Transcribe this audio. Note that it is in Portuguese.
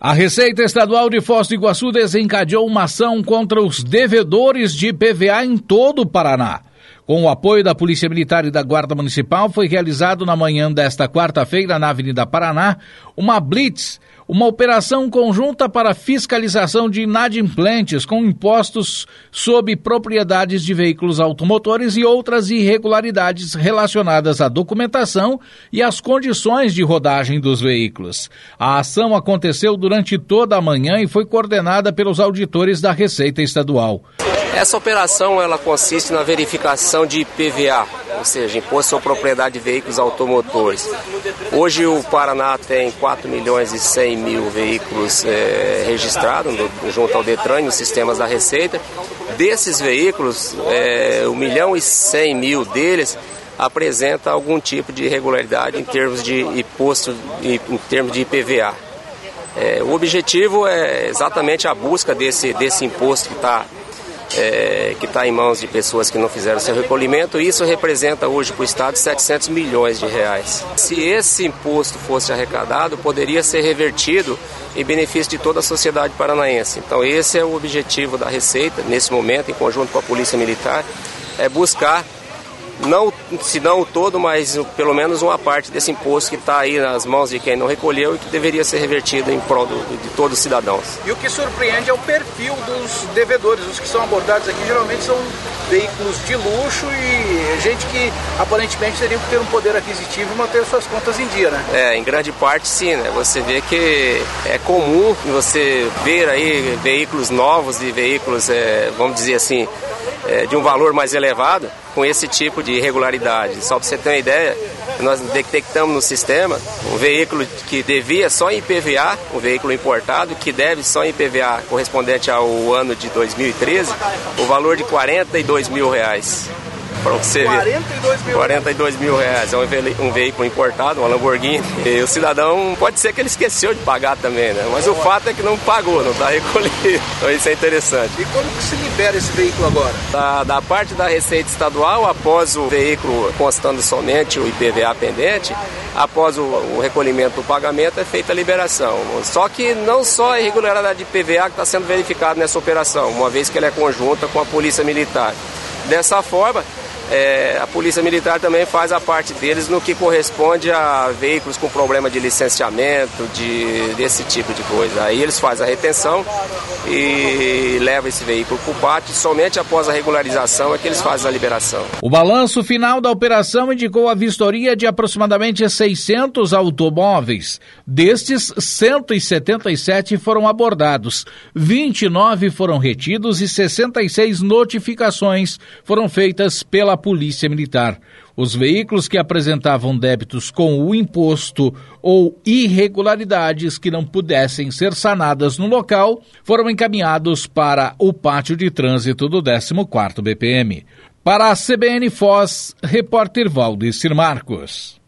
A Receita Estadual de Foz do Iguaçu desencadeou uma ação contra os devedores de IPVA em todo o Paraná. Com o apoio da Polícia Militar e da Guarda Municipal, foi realizado na manhã desta quarta-feira, na Avenida Paraná, uma blitz, uma operação conjunta para fiscalização de inadimplentes com impostos sobre propriedades de veículos automotores e outras irregularidades relacionadas à documentação e às condições de rodagem dos veículos. A ação aconteceu durante toda a manhã e foi coordenada pelos auditores da Receita Estadual. Essa operação ela consiste na verificação de IPVA, ou seja, Imposto sobre Propriedade de Veículos Automotores. Hoje o Paraná tem 4.100.000 veículos registrados junto ao Detran, nos sistemas da Receita. Desses veículos, 1.100.000 deles apresenta algum tipo de irregularidade em termos de imposto, em termos de IPVA. O objetivo é exatamente a busca desse imposto que está em mãos de pessoas que não fizeram seu recolhimento. Isso representa hoje para o Estado 700 milhões de reais. Se esse imposto fosse arrecadado, poderia ser revertido em benefício de toda a sociedade paranaense. Então esse é o objetivo da Receita, nesse momento, em conjunto com a Polícia Militar, é buscar, se não o todo, mas pelo menos uma parte desse imposto que está aí nas mãos de quem não recolheu e que deveria ser revertido em prol de todos os cidadãos. E o que surpreende é o perfil dos devedores. Os que são abordados aqui geralmente são veículos de luxo e gente que aparentemente teriam que ter um poder aquisitivo e manter suas contas em dia, né? Em grande parte sim, né? Você vê que é comum você ver aí veículos novos e veículos, vamos dizer assim, de um valor mais elevado, com esse tipo de irregularidade. Só para você ter uma ideia, nós detectamos no sistema um veículo que devia só em IPVA, um veículo importado, que deve só em IPVA correspondente ao ano de 2013, o valor de R$42 mil. Para você ver. 42 mil reais. É um veículo importado, uma Lamborghini. E o cidadão, pode ser que ele esqueceu de pagar também, né? Mas o fato é que não pagou, não está recolhido. Então isso é interessante. E como que se libera esse veículo agora? Da parte da Receita Estadual, após o veículo constando somente o IPVA pendente, após o recolhimento do pagamento, é feita a liberação. Só que não só a irregularidade de IPVA que está sendo verificada nessa operação, uma vez que ela é conjunta com a Polícia Militar. Dessa forma, a Polícia Militar também faz a parte deles no que corresponde a veículos com problema de licenciamento, desse tipo de coisa. Aí eles fazem a retenção e levam esse veículo para o pátio. Somente após a regularização é que eles fazem a liberação. O balanço final da operação indicou a vistoria de aproximadamente 600 automóveis. Destes, 177 foram abordados, 29 foram retidos e 66 notificações foram feitas pela Polícia Militar. Os veículos que apresentavam débitos com o imposto ou irregularidades que não pudessem ser sanadas no local foram encaminhados para o pátio de trânsito do 14º BPM. Para a CBN Foz, repórter Valdecir Marcos.